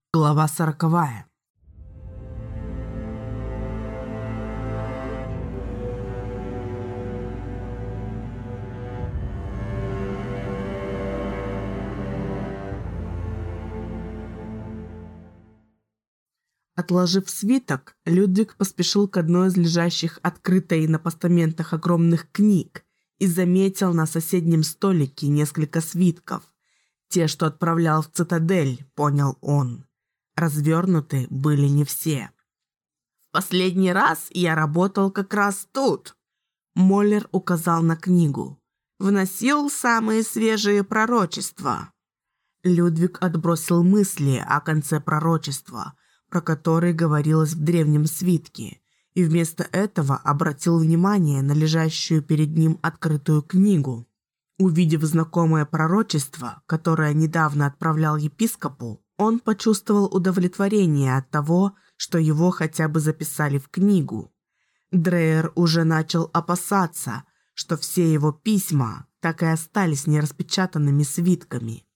Глава 40. Отложив свиток, Людвиг поспешил к одной из лежащих открытой на постаментах огромных книг и заметил на соседнем столике несколько свитков. Те, что отправлял в цитадель, понял он. Развернуты были не все. «В последний раз я работал как раз тут», — Моллер указал на книгу. «Вносил самые свежие пророчества». Людвиг отбросил мысли о конце пророчества, про который говорилось в древнем свитке, и вместо этого обратил внимание на лежащую перед ним открытую книгу. Увидев знакомое пророчество, которое недавно отправлял епископу, он почувствовал удовлетворение от того, что его хотя бы записали в книгу. Дрейер уже начал опасаться, что все его письма так и остались нераспечатанными свитками.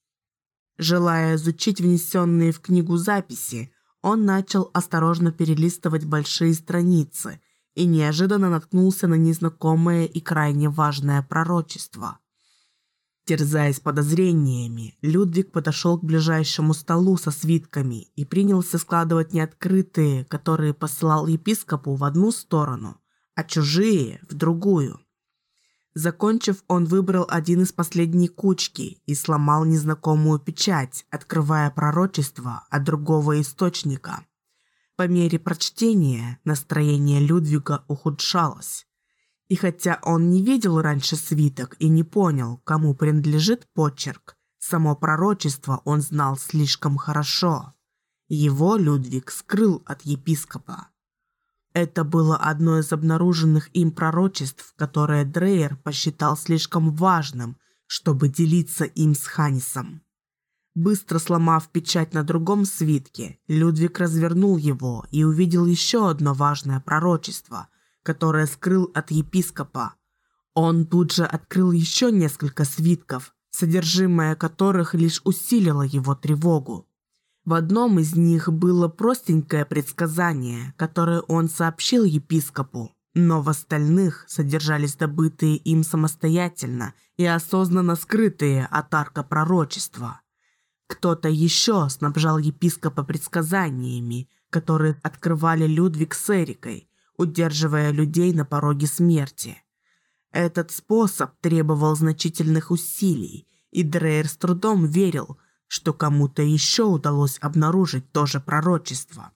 Желая изучить внесенные в книгу записи, он начал осторожно перелистывать большие страницы и неожиданно наткнулся на незнакомое и крайне важное пророчество. Терзаясь подозрениями, Людвиг подошел к ближайшему столу со свитками и принялся складывать неоткрытые, которые посылал епископу, в одну сторону, а чужие – в другую. Закончив, он выбрал один из последней кучки и сломал незнакомую печать, открывая пророчество от другого источника. По мере прочтения настроение Людвига ухудшалось. И хотя он не видел раньше свиток и не понял, кому принадлежит почерк, само пророчество он знал слишком хорошо. Его Людвиг скрыл от епископа. Это было одно из обнаруженных им пророчеств, которое Дрейер посчитал слишком важным, чтобы делиться им с Ханнисом. Быстро сломав печать на другом свитке, Людвиг развернул его и увидел еще одно важное пророчество, которое скрыл от епископа. Он тут же открыл еще несколько свитков, содержимое которых лишь усилило его тревогу. В одном из них было простенькое предсказание, которое он сообщил епископу, но в остальных содержались добытые им самостоятельно и осознанно скрытые от арка пророчества. Кто-то еще снабжал епископа предсказаниями, которые открывали Людвиг с Эрикой, удерживая людей на пороге смерти. Этот способ требовал значительных усилий, и Дрейер с трудом верил, что кому-то еще удалось обнаружить то же пророчество.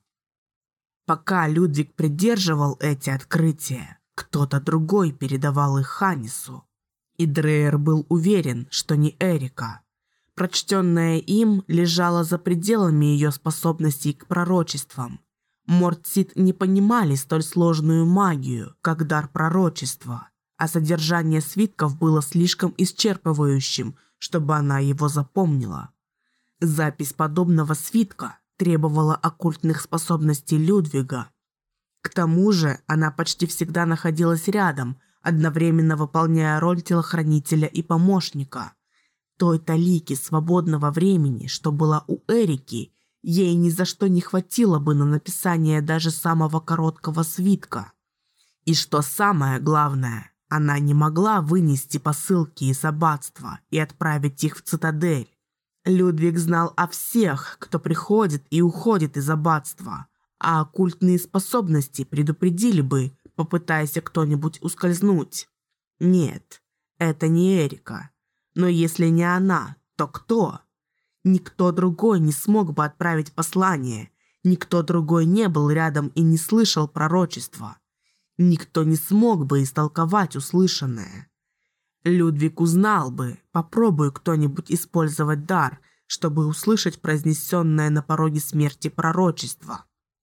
Пока Людвиг придерживал эти открытия, кто-то другой передавал их Ханнису. И Дрейер был уверен, что не Эрика. Прочтенное им лежало за пределами ее способностей к пророчествам. Мортсид не понимали столь сложную магию, как дар пророчества, а содержание свитков было слишком исчерпывающим, чтобы она его запомнила. Запись подобного свитка требовала оккультных способностей Людвига. К тому же она почти всегда находилась рядом, одновременно выполняя роль телохранителя и помощника. Той талики свободного времени, что была у Эрики, ей ни за что не хватило бы на написание даже самого короткого свитка. И что самое главное, она не могла вынести посылки из аббатства и отправить их в цитадель. Людвиг знал о всех, кто приходит и уходит из аббатства, а оккультные способности предупредили бы, попытаясь кто-нибудь ускользнуть. Нет, это не Эрика. Но если не она, то кто? Никто другой не смог бы отправить послание, никто другой не был рядом и не слышал пророчества. Никто не смог бы истолковать услышанное. Людвиг узнал бы, попробуй кто-нибудь использовать дар, чтобы услышать произнесенное на пороге смерти пророчество.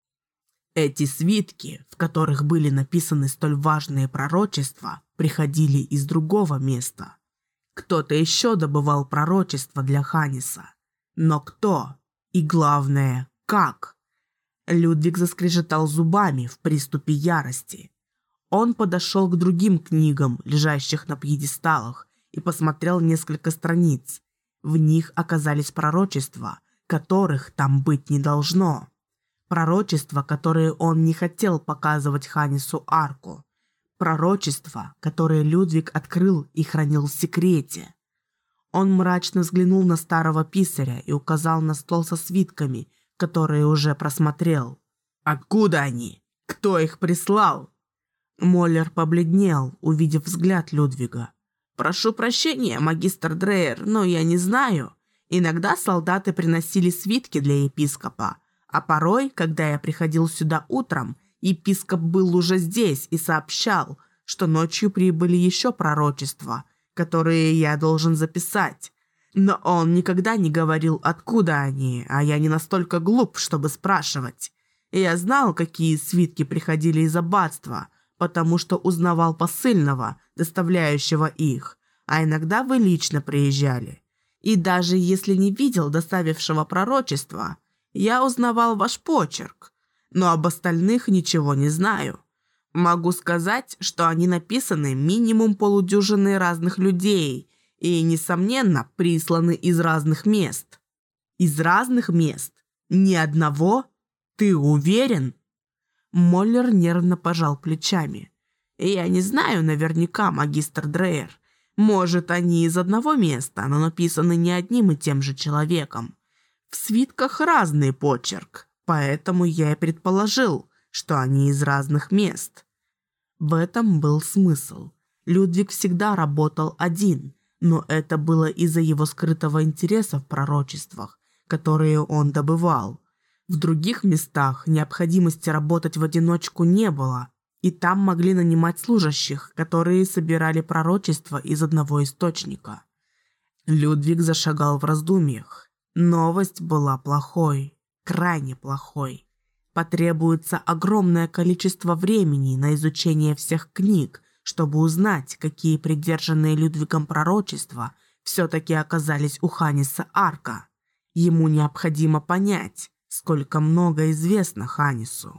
Эти свитки, в которых были написаны столь важные пророчества, приходили из другого места. Кто-то еще добывал пророчество для Ханниса. Но кто? И главное, как? Людвиг заскрежетал зубами в приступе ярости. Он подошел к другим книгам, лежащих на пьедесталах, и посмотрел несколько страниц. В них оказались пророчества, которых там быть не должно. Пророчества, которые он не хотел показывать Ханнису Арку. Пророчества, которые Людвиг открыл и хранил в секрете. Он мрачно взглянул на старого писаря и указал на стол со свитками, которые уже просмотрел. «Откуда они? Кто их прислал?» Моллер побледнел, увидев взгляд Людвига. «Прошу прощения, магистр Дрейер, но я не знаю. Иногда солдаты приносили свитки для епископа, а порой, когда я приходил сюда утром, епископ был уже здесь и сообщал, что ночью прибыли еще пророчества, которые я должен записать. Но он никогда не говорил, откуда они, а я не настолько глуп, чтобы спрашивать. Я знал, какие свитки приходили из аббатства, потому что узнавал посыльного, доставляющего их, а иногда вы лично приезжали. И даже если не видел доставившего пророчества, я узнавал ваш почерк, но об остальных ничего не знаю. Могу сказать, что они написаны минимум полудюжины разных людей и, несомненно, присланы из разных мест». «Из разных мест? Ни одного? Ты уверен?» Моллер нервно пожал плечами. «Я не знаю наверняка, магистр Дрейер. Может, они из одного места, но написаны не одним и тем же человеком. В свитках разный почерк, поэтому я и предположил, что они из разных мест». В этом был смысл. Людвиг всегда работал один, но это было из-за его скрытого интереса в пророчествах, которые он добывал. В других местах необходимости работать в одиночку не было, и там могли нанимать служащих, которые собирали пророчества из одного источника. Людвиг зашагал в раздумьях. Новость была плохой, крайне плохой. Потребуется огромное количество времени на изучение всех книг, чтобы узнать, какие придержанные Людвигом пророчества все-таки оказались у Ханниса Арка. Ему необходимо понять, сколько много известно Ханнису.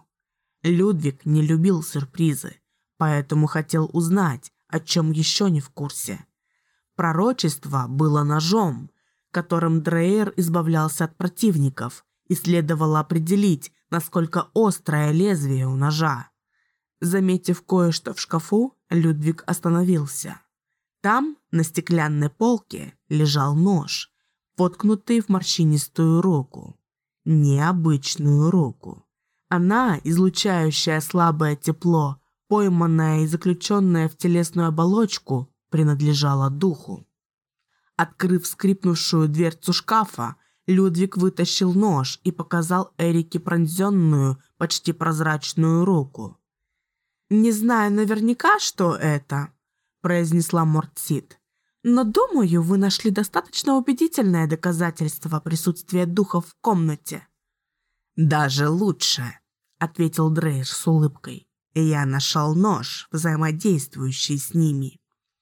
Людвиг не любил сюрпризы, поэтому хотел узнать, о чем еще не в курсе. Пророчество было ножом, которым Дрейер избавлялся от противников, и следовало определить, насколько острое лезвие у ножа. Заметив кое-что в шкафу, Людвиг остановился. Там, на стеклянной полке, лежал нож, воткнутый в морщинистую руку. Необычную руку. Она, излучающая слабое тепло, пойманная и заключенная в телесную оболочку, принадлежала духу. Открыв скрипнувшую дверцу шкафа, Людвиг вытащил нож и показал Эрике пронзенную, почти прозрачную руку. «Не знаю наверняка, что это», – произнесла Мортсид. «Но, думаю, вы нашли достаточно убедительное доказательство присутствия духов в комнате». «Даже лучше», – ответил Дрейер с улыбкой. «Я нашел нож, взаимодействующий с ними».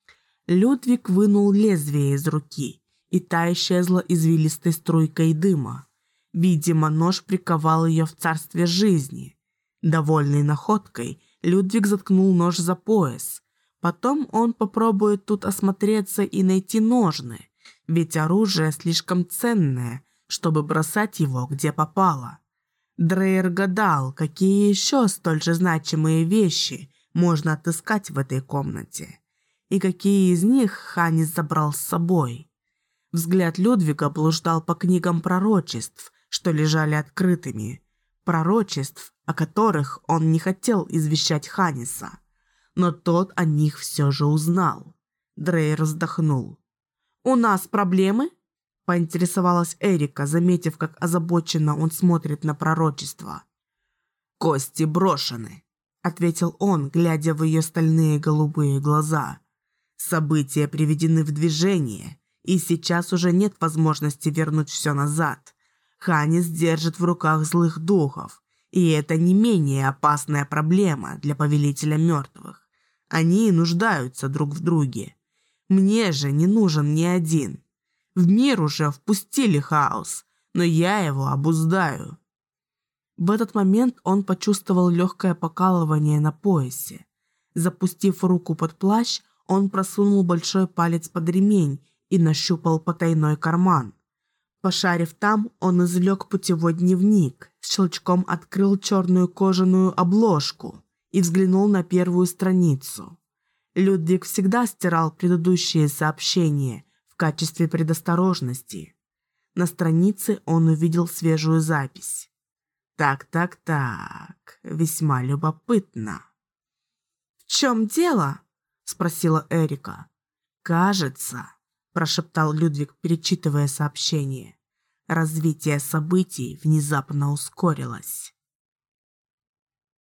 Людвиг вынул лезвие из руки, и та исчезла извилистой струйкой дыма. Видимо, нож приковал ее в царстве жизни. Довольный находкой, Людвиг заткнул нож за пояс. Потом он попробует тут осмотреться и найти ножны, ведь оружие слишком ценное, чтобы бросать его где попало. Дрейер гадал, какие еще столь же значимые вещи можно отыскать в этой комнате, и какие из них Ханнис забрал с собой. Взгляд Людвига блуждал по книгам пророчеств, что лежали открытыми, пророчеств, о которых он не хотел извещать Ханниса, но тот о них все же узнал. Дрейер вздохнул. «У нас проблемы?» – поинтересовалась Эрика, заметив, как озабоченно он смотрит на пророчество. «Кости брошены», – ответил он, глядя в ее стальные голубые глаза. «События приведены в движение, и сейчас уже нет возможности вернуть все назад. Ханнис держит в руках злых духов, и это не менее опасная проблема для повелителя мертвых. Они нуждаются друг в друге. Мне же не нужен ни один. В мир уже впустили хаос, но я его обуздаю». В этот момент он почувствовал легкое покалывание на поясе. Запустив руку под плащ, он просунул большой палец под ремень и нащупал потайной карман. Пошарив там, он извлек путевой дневник, с щелчком открыл черную кожаную обложку и взглянул на первую страницу. Людвиг всегда стирал предыдущие сообщения в качестве предосторожности. На странице он увидел свежую запись. Так, весьма любопытно. «В чем дело?» – спросила Эрика. «Кажется», – прошептал Людвиг, перечитывая сообщение. Развитие событий внезапно ускорилось.